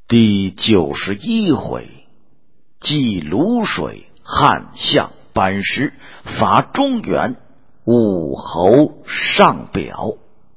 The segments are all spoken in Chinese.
第91回，祭卤水汉相班师，伐中原武侯上表。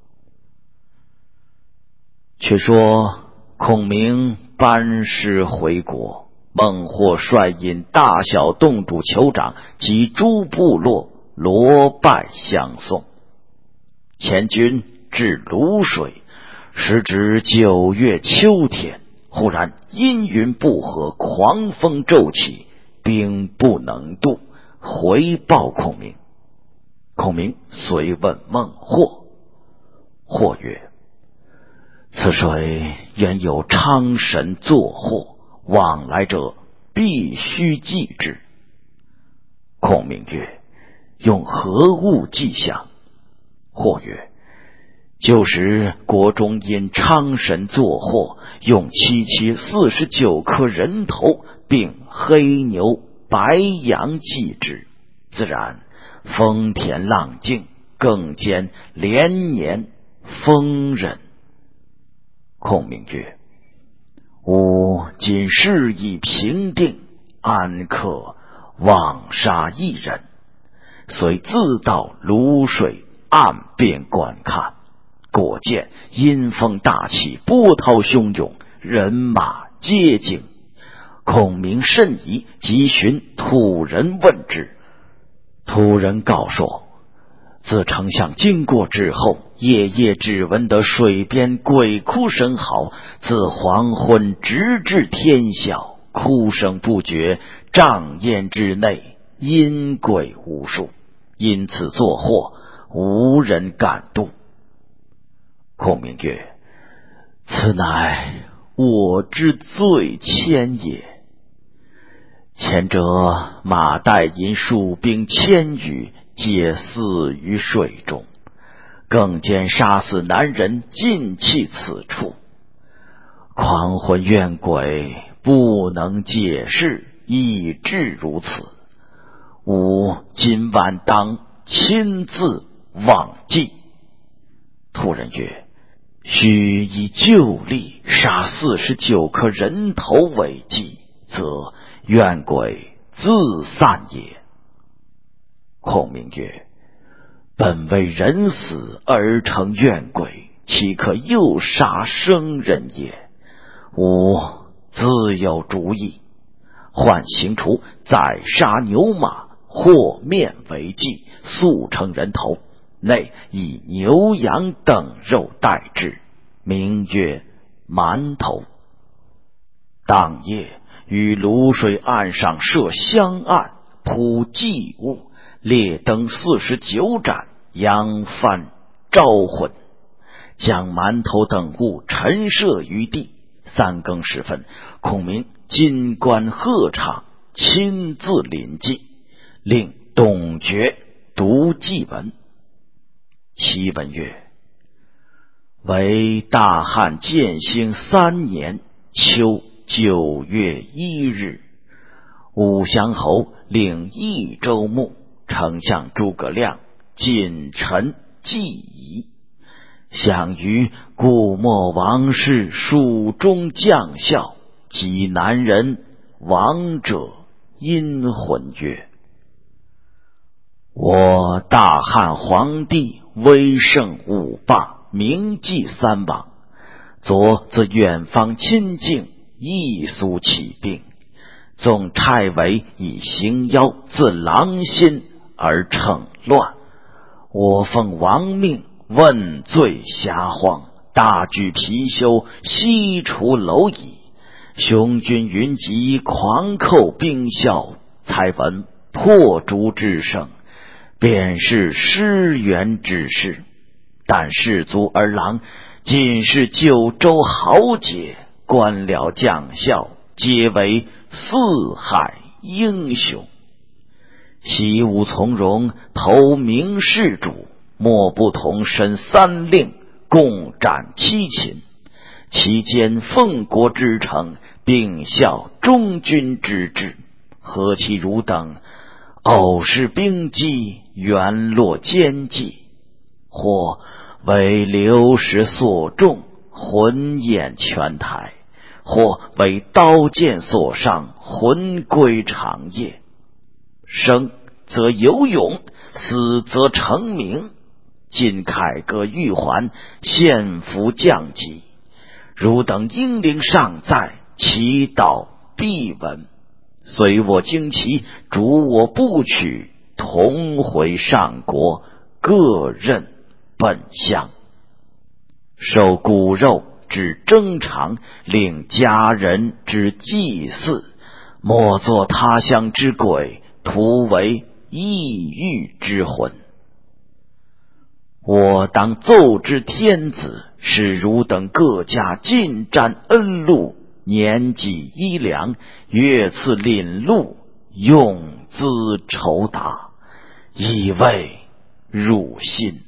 却说孔明班师回国，孟获率引大小洞主酋长及诸部落罗拜相送。前军至卤水，时值9月秋天，忽然阴云不和，狂风骤起，兵不能渡，回报孔明。孔明遂问孟获，获曰：此水原有昌神作祸，往来者必须祭之。孔明曰：用何物祭相？或曰：旧时国中因昌神作祸，用749颗人头，并黑牛白羊祭之，自然丰田浪静，更兼连年丰人。孔明曰：吾今事已平定，安可枉杀一人？遂自到卤水岸边观看，果见阴风大起，波涛汹涌，人马皆惊。孔明甚疑，即寻土人问之。土人告说，自丞相经过之后，夜夜只闻得水边鬼哭声嚎，自黄昏直至天晓，哭声不绝，帐烟之内阴鬼无数，因此作祸，无人敢渡。孔明曰：此乃我之罪愆也。前者马岱引蜀兵1000余，皆死于水中，更兼杀死男人，尽弃此处。狂魂怨鬼不能解释，以致如此。吾今晚当亲自往祭。土人曰：须以旧例杀49颗人头为祭，则怨鬼自散也。孔明曰：本为人死而成怨鬼，岂可又杀生人也？吾自有主意。换刑除，宰杀牛马，和面为祭，速成人头，内以牛羊等肉代之，名曰馒头。当夜于卤水岸上设香案，铺祭物，列灯49盏，扬帆招魂，将馒头等物陈设于地。3更时分，孔明金冠鹤氅，亲自临祭，令董厥读祭文。其文曰：为大汉建兴3年秋9月1日，武祥侯领益州牧，丞相诸葛亮谨陈祭仪，享于故没王室蜀中将校及南人亡者阴魂曰：我大汉皇帝威盛武霸，名祭3王，昨自远方亲近，亦速起兵，纵差为以行妖，自狼心而逞乱。我奉王命，问罪遐荒，大举貔貅，西除蝼蚁，雄军云集，狂寇兵校，才闻破竹之声，便是失援之事。但士卒儿郎，尽是9州豪杰，官僚将校，皆为四海英雄。习武从容，投明事主，莫不同身3令，共斩7擒。其间奉国之诚，并效忠君之志，何其汝等偶失兵机，原落奸计，或为流矢所中，魂焰全台， 或为刀剑所伤，魂归长夜。生则有勇，死则成名。今凯歌玉环，献俘降级。汝等英灵尚在，祈祷必闻。随我旌旗，主我部曲，同回上国，各任本乡。受骨肉之征偿，令家人之祭祀，莫作他乡之鬼，徒为异域之魂。我当奏之天子，使汝等各家尽沾恩禄，年给衣粮，月赐廪禄，用资酬答，以慰汝心。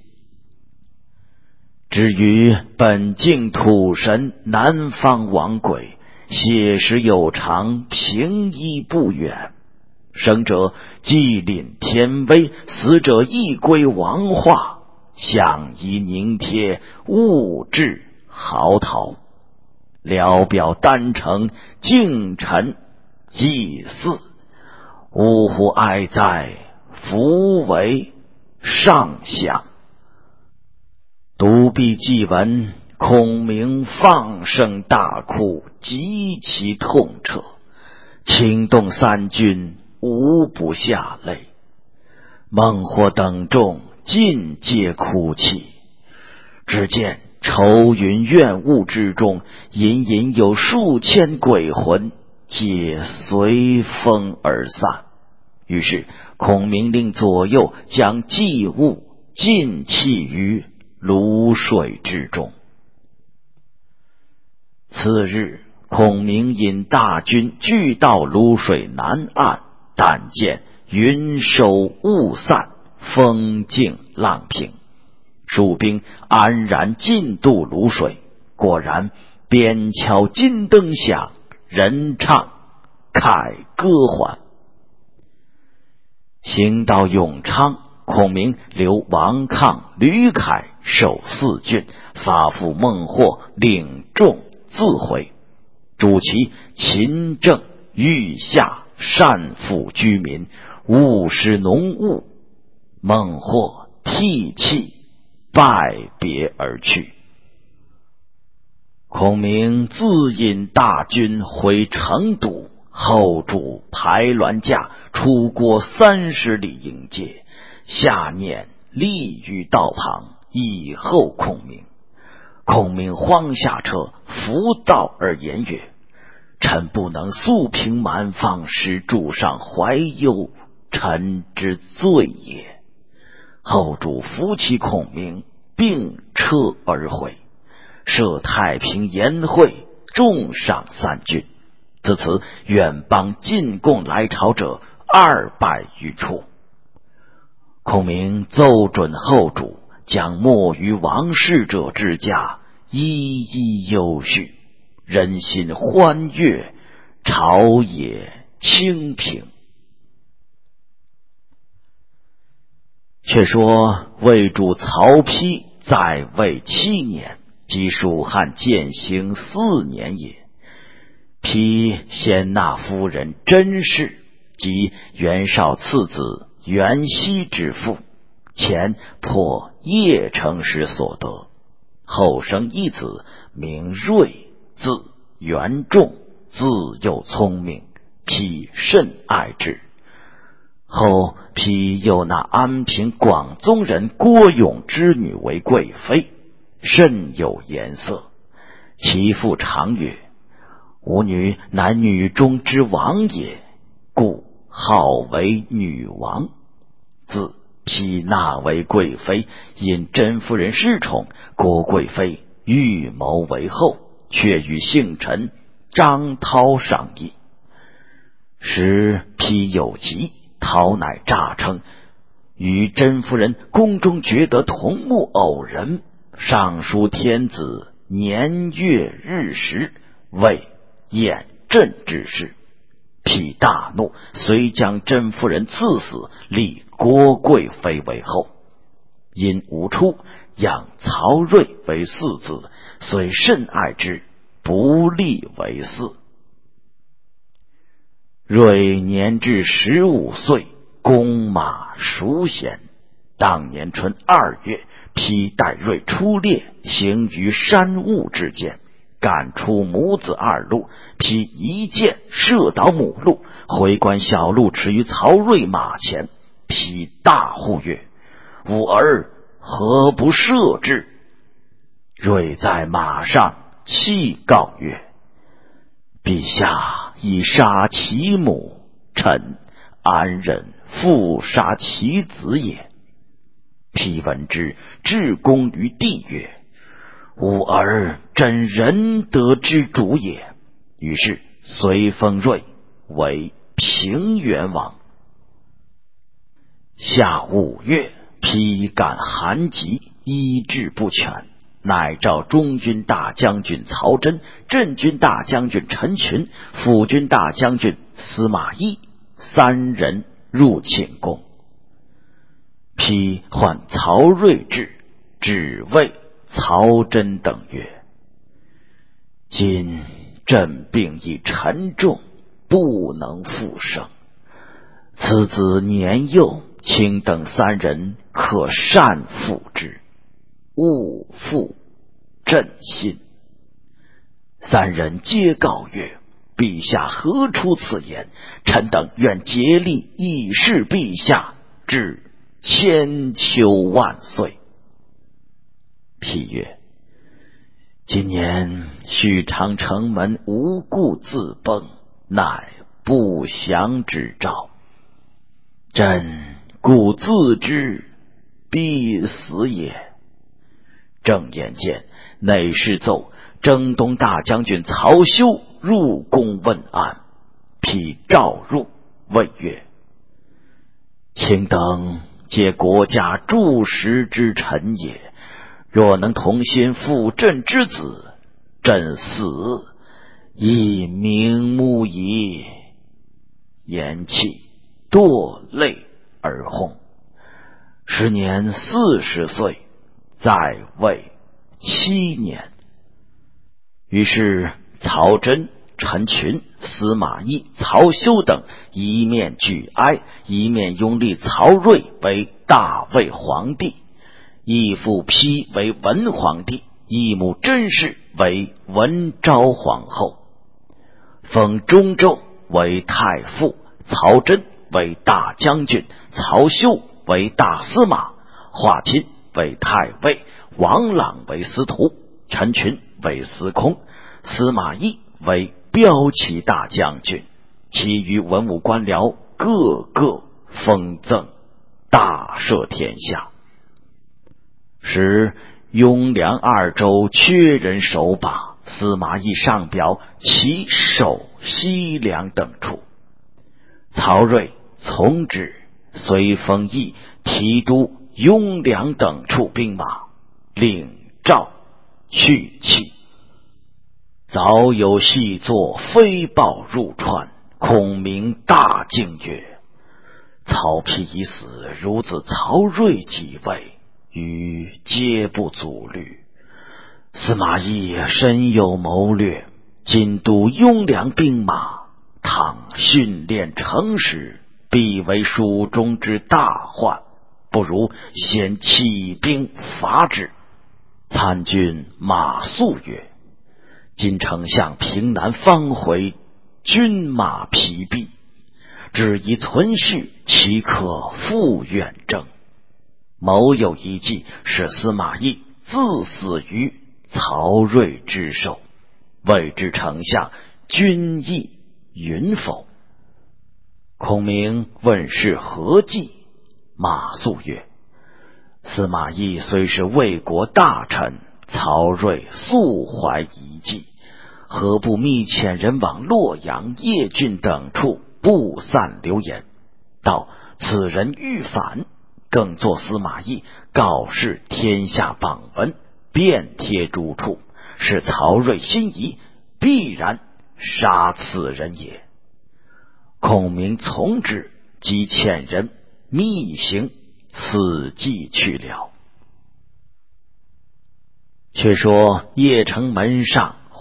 至于本境土神南方王鬼，写实有常，平依不远。生者祭领天威，死者亦归王化，相依凝贴，物质嚎啕。聊表丹城，敬臣祭祀，呜呼哀哉，弗为上相。独臂祭文，孔明放声大哭，极其痛彻，惊动三军，无不下泪。孟获等众尽皆哭泣。只见愁云怨雾之中，隐隐有数千鬼魂，皆随风而散。于是孔明令左右将祭物尽弃于泸水之中。次日，孔明引大军聚到泸水南岸，但见云收雾散，风静浪平，蜀兵安然进渡泸水。果然边敲金灯响，人唱凯歌还。行到永昌，孔明留王亢、吕凯守4郡，发付孟获领众自回。主其勤政御下，善抚居民，务实农务。孟获涕泣，拜别而去。孔明自引大军回成都，后主排銮驾出郭30里迎接，下辇立于道旁，以候孔明。孔明慌下车，扶道而言曰：臣不能速平蛮方，使主上怀忧，臣之罪也。后主扶起孔明，并车而回，设太平筵会，重赏3郡。自此远邦进贡来朝者200余处。孔明奏准后主，将没于王室者之家一一优叙，人心欢悦，朝野清平。却说魏主曹丕在位7年，即蜀汉建兴4年也。丕先纳夫人甄氏，即袁绍次子袁熙之父，前破邺城时所得。后生一子，名睿，字元仲，自幼聪明，丕甚爱之。后丕又纳安平广宗人郭勇之女为贵妃，甚有颜色。其父常曰：吾女男女中之王也，故号为女王。自丕纳为贵妃，因甄夫人失宠，郭贵妃预谋为后，却与幸臣张涛商议。时丕有疾，涛乃诈称与甄夫人宫中觉得同目偶人，上书天子年月日时，为验朕之事。丕大怒，遂将甄夫人赐死，立郭贵妃为后。因吴出养曹睿为4子，虽甚爱之， 不立为嗣。瑞年至15岁，弓马熟娴。当年春2月，披带瑞出猎，行于山雾之间，赶出母子2鹿，披一箭射倒母鹿，回观小鹿驰于曹睿马前，披大呼曰：“吾儿何不射之？”睿在马上泣告曰：“陛下已杀其母，臣安忍复杀其子也？”丕闻之，至恭于地曰：“吾儿真仁德之主也。”于是随封睿为平原王。夏5月，丕感寒疾，医治不全，乃召中军大将军曹真、镇军大将军陈群、辅军大将军司马懿3人入寝宫。丕唤曹睿至，只谓曹真等曰：“今朕病已沉重，不能复生。此子年幼，卿等3人可善抚之，勿负朕心。”3人皆告曰：“陛下何出此言？臣等愿竭力以示陛下，至千秋万岁。”丕曰：“今年许昌城门无故自崩，乃不祥之兆。朕故自知必死也。”正眼见内侍奏征东大将军曹休入宫问安，丕召入，问曰：“卿等皆国家柱石之臣也，若能同心辅朕之子，朕死亦瞑目矣。”言讫，堕泪而薨。时年40岁，在位7年。于是曹真、陈群、司马懿、曹休等一面举哀，一面拥立曹睿为大魏皇帝，义父丕为文皇帝，义母甄氏为文昭皇后，封中州为太傅，曹真为大将军，曹休为大司马，华歆为太尉，王朗为司徒，陈群为司空，司马懿为骠骑大将军，其余文武官僚各个封赠，大赦天下。时雍凉2州缺人守把，司马懿上表其守西凉等处，曹睿从之，遂封懿提督雍凉等处兵马，令赵去气。早有细作飞报入川，孔明大惊曰：“曹丕已死，孺子曹睿即位，余皆不足虑。司马懿深有谋略，今督雍凉兵马，倘训练成时，必为蜀中之大患，不如先起兵伐之。”参军马谡曰：“今丞相平南方回，军马疲弊，只宜存续，岂可复远征？谋有一计，使司马懿自死于曹睿之手，未知丞相君意云否？”孔明问是何计？马谡曰：“司马懿虽是魏国大臣，曹睿素怀一计，何不密遣人往洛阳、邺郡等处布散流言，到此人欲反，更作司马懿告示天下榜文，遍贴诸处，使曹睿心疑，必然杀此人也。”孔明从之，即遣人密行此计去了。却说邺城门上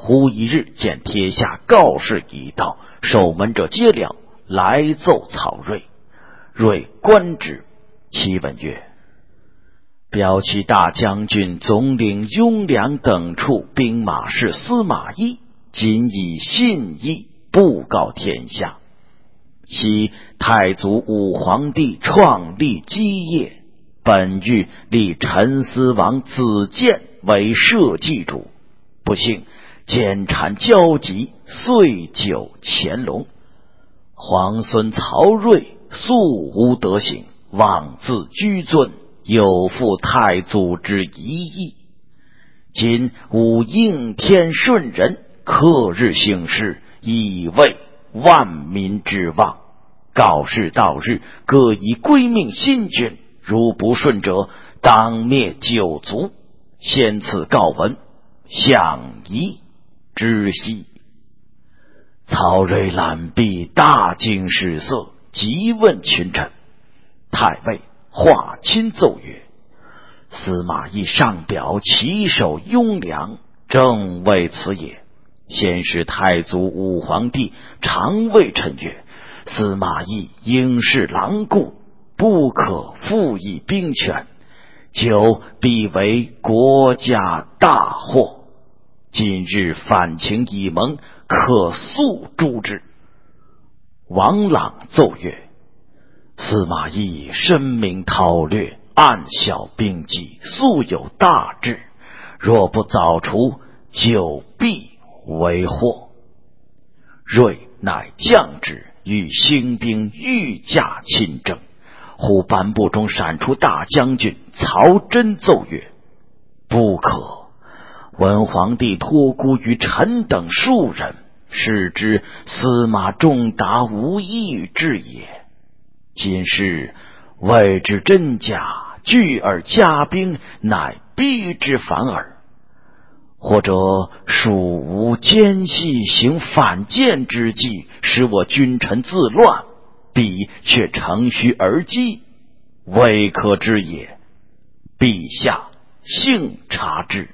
忽一日见贴下告示一道，守门者皆了，来奏曹睿。睿观之，其问曰：骠骑大将军总领雍凉等处兵马是司马懿，今以信义布告天下，昔太祖武皇帝创立基业，本欲立陈思王子建为社稷主，不幸奸谗交集，岁久乾隆。皇孙曹睿素无德行，妄自居尊，有负太祖之遗意。今吾应天顺人，克日行事，以为万民之望。告示到日，各以归命新君，如不顺者，当灭九族。先此告文，相宜知悉。曹睿览毕，大惊失色，急问群臣。太尉华钦奏曰：司马懿上表骑守雍凉，正为此也。先是太祖武皇帝常谓臣曰：司马懿应是狼顾，不可复议兵权，久必为国家大祸。今日反情已萌，可速诛之。王朗奏曰：司马懿深明韬略，暗晓兵机，素有大志，若不早除，久必为祸。睿乃降旨，欲兴兵御驾亲征。忽班部中闪出大将军曹真奏曰：不可，文皇帝托孤于臣等数人，是知司马仲达无义志也。今是未知真假，聚而加兵，乃逼之反耳。或者属无奸细行反间之计，使我君臣自乱，彼却乘虚而击，未可知也。陛下幸察之。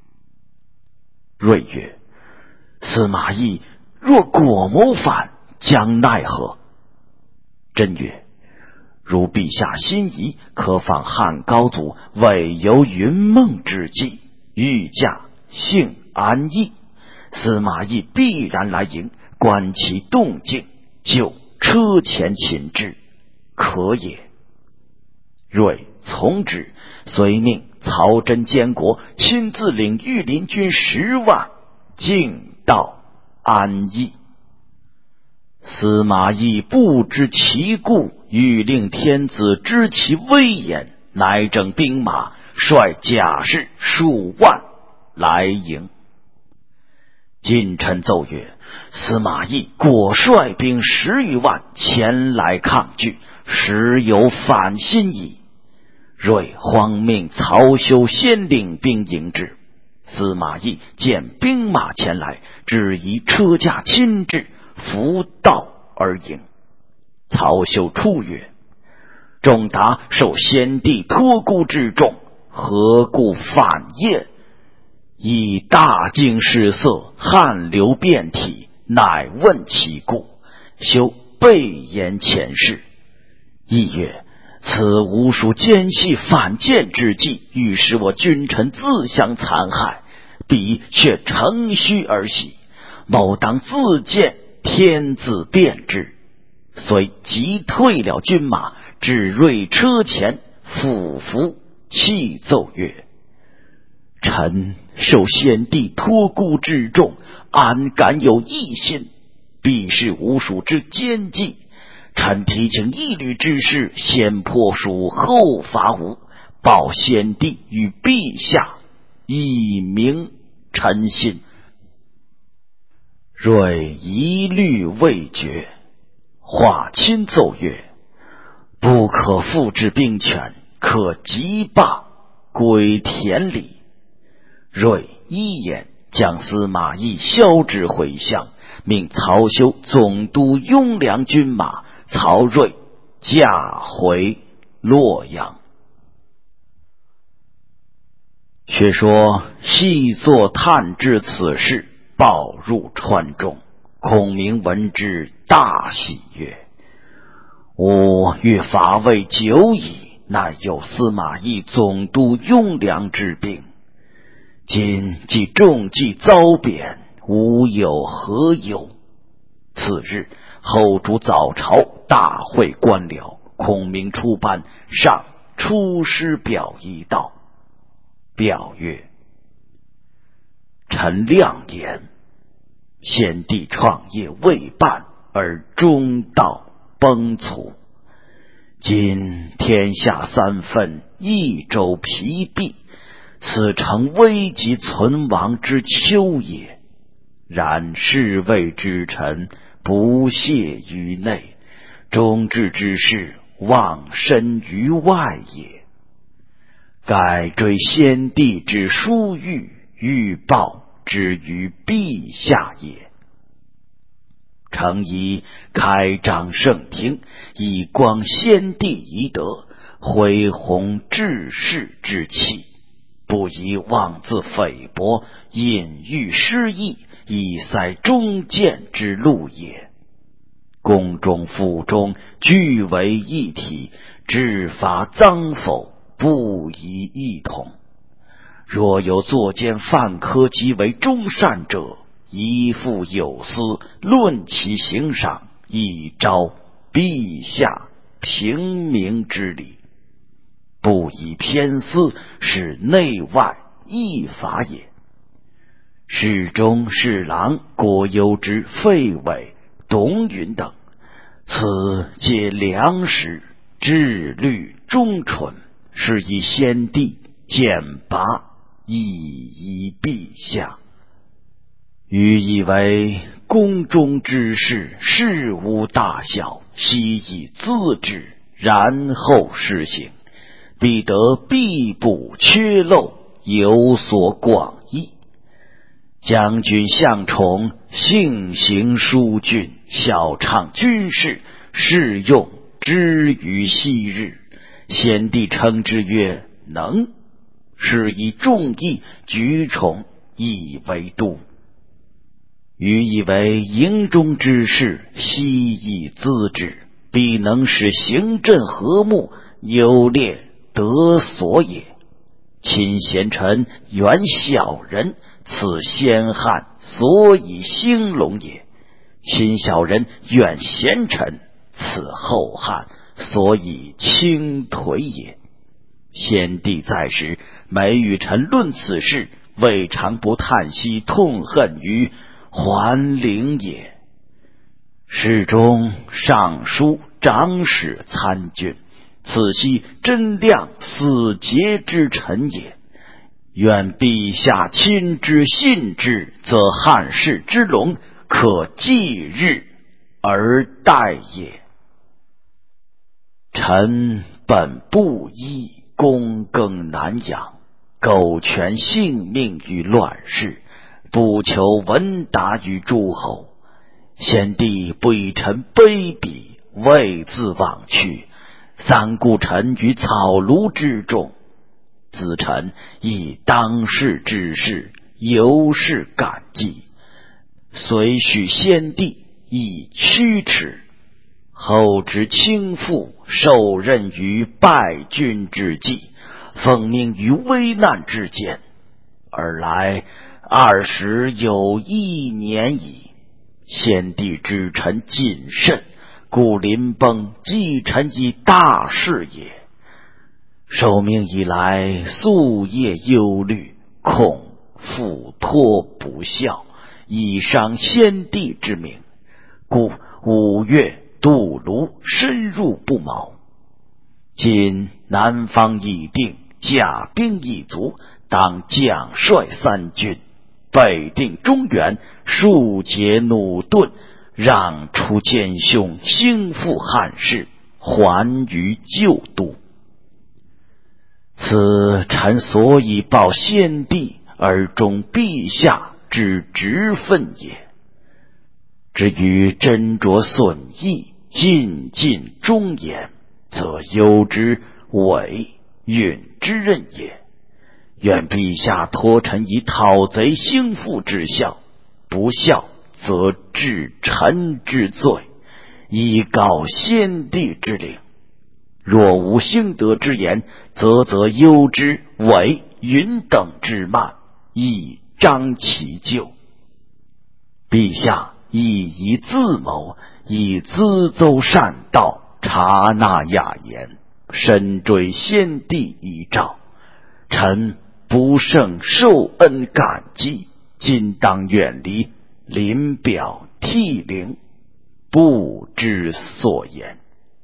睿曰：司马懿若果谋反，将奈何？真曰：如陛下心仪，可仿汉高祖伪游云梦之计，御驾幸安逸。司马懿必然来迎，观其动静，就车前擒之，可也。睿从之，遂命曹真监国亲自领御林军10万，径到安邑。司马懿不知其故，欲令天子知其威严，乃整兵马，率甲士数万来迎。近臣奏曰：司马懿果率兵10余万前来抗拒，实有反心矣。睿慌命曹休先领兵迎之。司马懿见兵马前来，只宜车驾亲至，扶道而迎。曹休出曰：仲达受先帝托孤之重，何故反厌？以大惊失色，汗流遍体，乃问其故。休备言前事。懿曰：此吾属奸细反间之计，欲使我君臣自相残害，彼却乘虚而喜，某当自见天子便之。遂急退了军马，至睿车前，俯伏泣奏曰：臣受先帝托孤之重，安敢有异心？必是吾属之奸计。臣提请一律之事，先破蜀，后伐吴，报先帝与陛下，以明臣心。睿一律未决。华钦奏曰：不可复置兵权，可即罢，归田里。睿一言，将司马懿削职回乡，命曹休总督雍凉军马，曹睿驾回洛阳。却说细作探知此事， 报入川中。孔明闻之，大喜曰：吾欲伐魏久矣，乃有司马懿总督雍凉之兵。今既中计遭贬，吾有何忧？次日，后主早朝，大会官僚。孔明出班，上出师表一道。表曰：臣亮言，先帝创业未半，而中道崩殂。今天下三分，益州疲弊，此诚危急存亡之秋也。然侍卫之臣不懈于内，忠志之士忘身于外也。盖追先帝之殊遇，欲报之于陛下也。诚宜开张圣听，以光先帝遗德，恢弘志士之气，不宜妄自菲薄，隐喻失意，以塞忠谏之路也。宫中府中俱为一体，治法赃否不宜一统。若有作奸犯科及为忠善者，宜复有司，论其刑赏，以昭陛下平明之理。不以偏私，是内外异法也。侍中、侍郎郭攸之、费炜、董允等，此皆良实，志虑忠纯，是以先帝简拔，以遗陛下。予以为宫中之事，事无大小，悉以自治，然后施行，必得必补缺漏，有所广益。将军向宠性行疏峻，晓畅军事，适用之于昔日。先帝称之曰能，是以众议举宠，以为度。予以为营中之事，悉以资治，必能使行阵和睦，优劣得所也。亲贤臣，远小人，此先汉所以兴隆也；亲小人，远贤臣，此后汉所以倾颓也。先帝在时，每与臣论此事，未尝不叹息痛恨于桓灵也。侍中、尚书、长史、参军，此系真亮死节之臣也。愿陛下亲之信之，则汉室之隆可继日而待也。臣本布衣，躬耕难养，苟全性命于乱世，不求闻达于诸侯。先帝不以臣卑鄙，畏自枉去，三顾臣于草庐之中。子臣以当世之事，尤是感激，遂许先帝以驱驰。后知倾覆，受任于败军之际，奉命于危难之间，尔来20有1年矣。先帝知臣谨慎，故临崩寄臣以大事也。受命以来，夙夜忧虑，恐复托不效，以伤先帝之名，故5月渡泸，深入不毛。今南方已定，甲兵一卒，当奖率3军，北定中原，庶解弩钝，让出奸凶，兴复汉室，还于旧都。此臣所以报先帝而忠陛下之职分也。至于斟酌损益，尽尽忠言，则攸之、韦、允之任也。愿陛下托臣以讨贼兴复之效， 不孝则治臣之罪，以告先帝之令。若无兴德之言，则忧之为云等之慢，以彰其咎。陛下亦以自谋，以咨奏善道，察纳雅言，深追先帝遗诏。臣不胜受恩感激，今当远离，临表涕零，不知所言。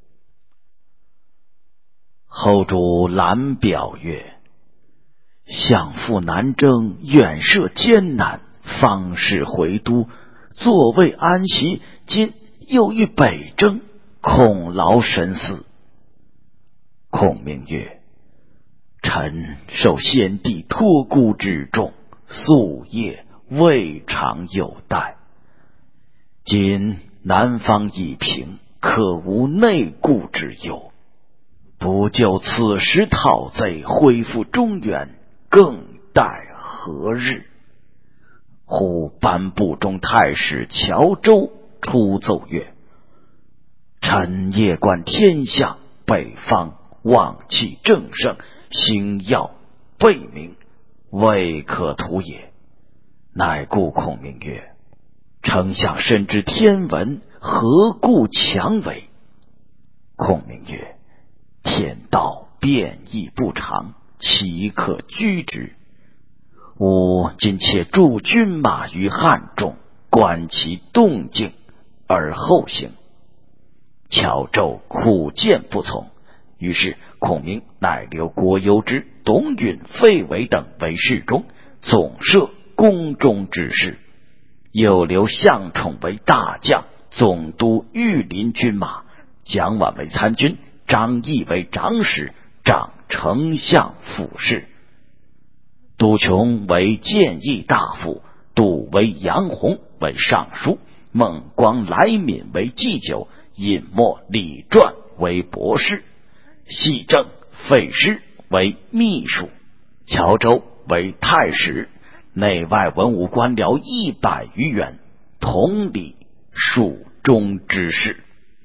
后主览表曰：相父南征，远涉艰难，方士回都，座位安息，今又欲北征，恐劳神思。孔明曰：臣受先帝托孤之重，夙夜未尝有怠。今南方已平，可无内顾之忧。不就此时讨贼，恢复中原，更待何日？忽颁布中太史乔州出奏曰：臣夜观天象，北方旺气正盛，星耀背明，未可图也。乃故孔明曰：丞相深知天文，何故强为？孔明曰：天道变异不常，岂可居之？吾今且驻军马于汉中，观其动静，而后行。乔州苦谏不从，于是孔明乃留郭攸之、董允、费伟等为侍中，总摄宫中之事，又留项宠为大将，总督御林军马，蒋琬为参军，张翼为长史，掌丞相府事。杜琼为谏议大夫，杜为杨弘为尚书，孟光、来敏为祭酒，尹默、李传为博士，系正、费师为秘书，乔州为太史，内外文武官僚100余员，统理蜀中之事。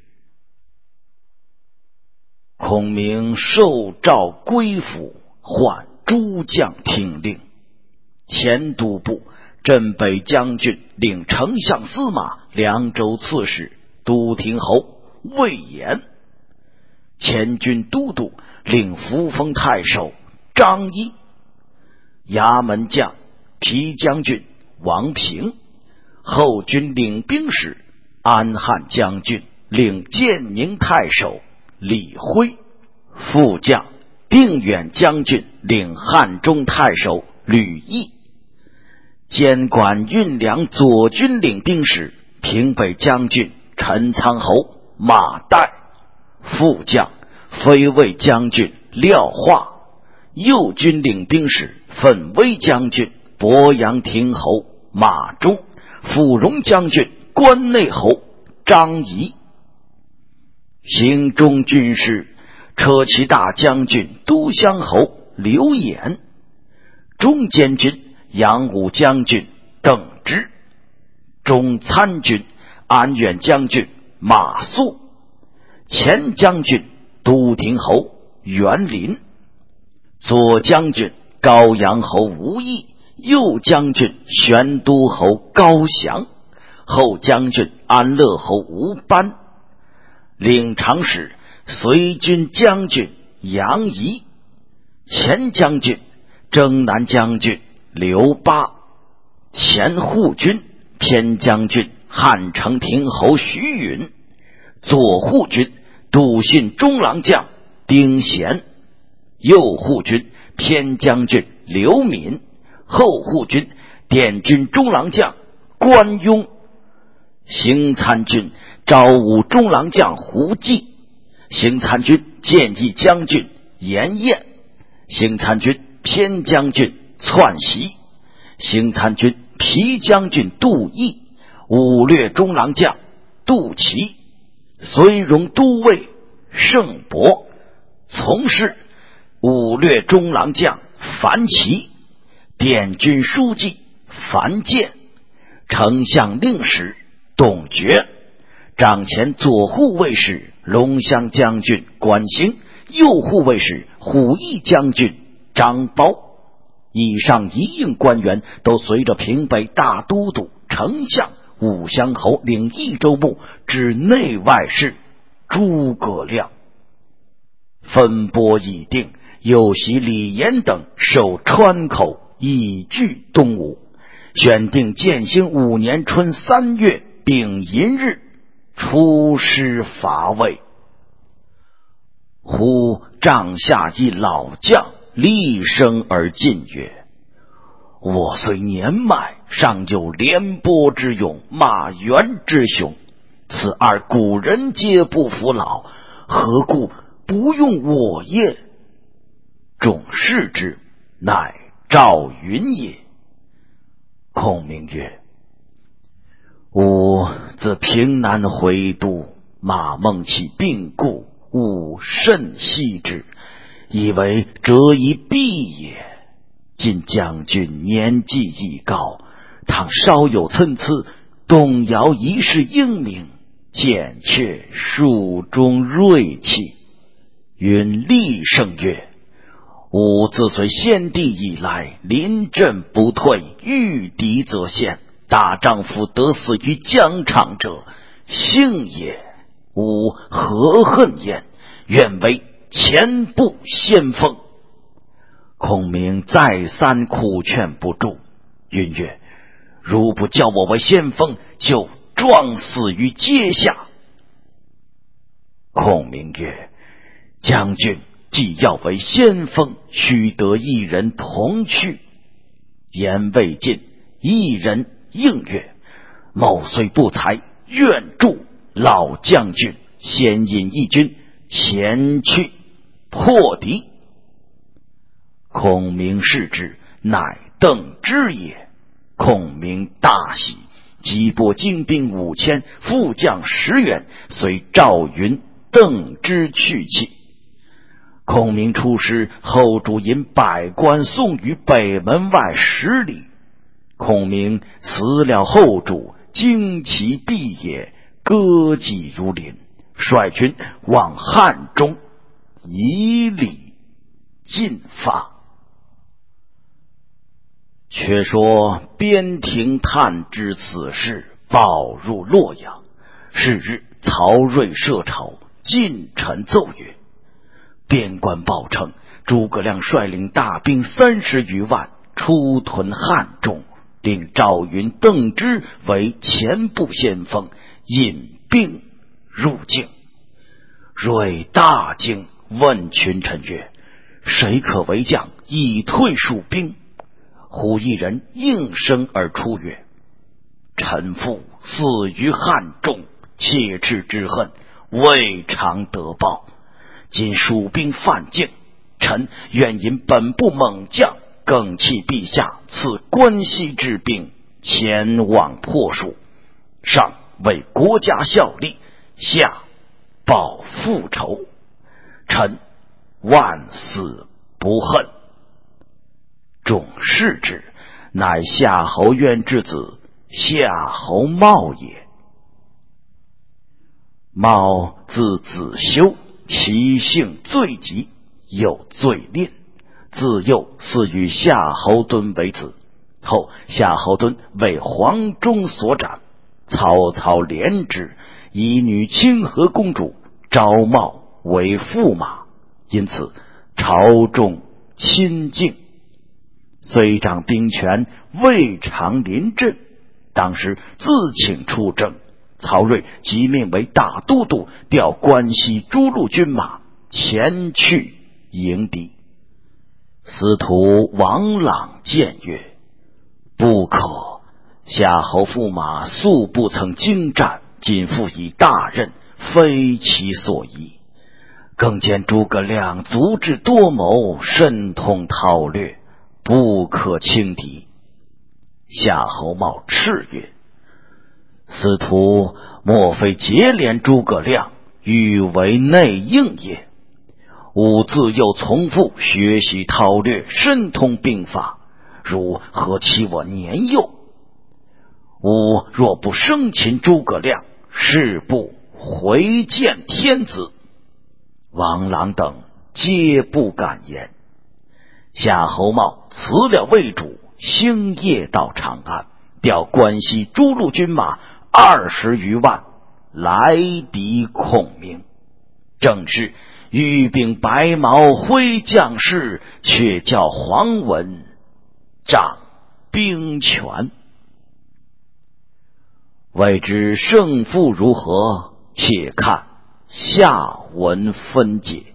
孔明受诏归府，唤诸将听令。前都部、镇北将军领丞相司马、凉州刺史、都亭侯魏延；前军都督领扶风太守张翼；衙门将皮将军王平；后军领兵使安汉将军领建宁太守李辉；副将定远将军领汉中太守吕毅；监管运粮左军领兵使平北将军陈仓侯马岱；副将飞卫将军廖化；右军领兵使奋威将军鄱阳亭侯马忠；辅荣将军关内侯张仪；行中军师车骑大将军都乡侯刘演；中监军扬武将军邓芝；中参军安远将军马谡；前将军都亭侯袁林；左将军高阳侯吴懿；右将军玄都侯高翔；后将军安乐侯吴班；领长史随军将军杨仪；前将军征南将军刘巴；前护军偏将军汉城亭侯徐允；左护军笃信中郎将丁贤；右护军偏将军刘敏；后护军点军中郎将关雍；行参军招武中郎将胡济；行参军建议将军严彦；行参军偏将军篡袭；行参军皮将军杜毅；武略中郎将杜琦；绥荣都尉盛伯；从事武略中郎将樊琦；点军书记樊建； 丞相令史董厥，掌前左护卫使龙骧将军关兴，右护卫使虎翼将军张苞。以上一应官员都随着平北大都督、丞相、武乡侯领益州牧至内外事诸葛亮。分拨已定，又袭李严等守川口，以拒东吴。选定建兴5年春3月丙寅日，出师伐魏。忽帐下一老将厉声而进曰：我虽年迈，尚有廉颇之勇，马援之雄，此二古人皆不服老，何故不用我也？众视之，乃赵云也。孔明曰：吾自平南回都，马孟起病故，吾甚惜之，以为折一臂也。今将军年纪已高，倘稍有参差，动摇一世英名，减却蜀中锐气。云厉声曰：吾自随先帝以来，临阵不退，遇敌则陷，大丈夫得死于疆场者，幸也。吾何恨焉？愿为前部先锋。孔明再三苦劝不住，云曰：如不叫我为先锋，就撞死于阶下。孔明曰：将军既要为先锋，须得一人同去。言未尽，一人应曰：某虽不才，愿助老将军先引一军前去破敌。孔明视之，乃邓芝也。孔明大喜，即拨精兵5000，副将10员，随赵云、邓芝去讫。孔明出师，后主引百官送于北门外10里。孔明辞了后主，旌旗蔽野，歌伎如林，率军往汉中，以礼进发。却说边庭探知此事，报入洛阳。是日，曹睿设朝，近臣奏曰：边关报称，诸葛亮率领大兵30余万出屯汉中，令赵云、邓芝为前部先锋，引兵入境。睿大惊，问群臣曰：谁可为将，以退蜀兵？忽一人应声而出曰：臣父死于汉中，切齿之恨未尝得报。今蜀兵犯境，臣愿引本部猛将，更弃陛下赐关西之兵，前往破蜀，上为国家效力，下报复仇，臣万死不恨。众视之，乃夏侯渊之子夏侯茂也。茂字子修，其性最急，有罪吝。自幼赐与夏侯惇为子，后夏侯惇为黄忠所斩，曹操怜之，以女清河公主昭茂为驸马，因此朝中亲敬。虽掌兵权，未尝临阵。当时自请出征，曹睿即命为大都督，调关西诸路军马前去迎敌。司徒王朗谏曰：不可，夏侯驸马素不曾经战，今复以大任，非其所宜。更见诸葛亮足智多谋，深通韬略，不可轻敌。夏侯茂叱曰：司徒莫非结连诸葛亮，欲为内应也？吾自幼从父，学习韬略，深通兵法，如何欺我年幼？ 吾若不生擒诸葛亮，誓不回见天子。王朗等皆不敢言。夏侯茂辞了魏主，星夜到长安，调关西诸路军马20余万来敌孔明。正是玉柄白毛挥将士，却叫黄文掌兵权。未知胜负如何，且看下文分解。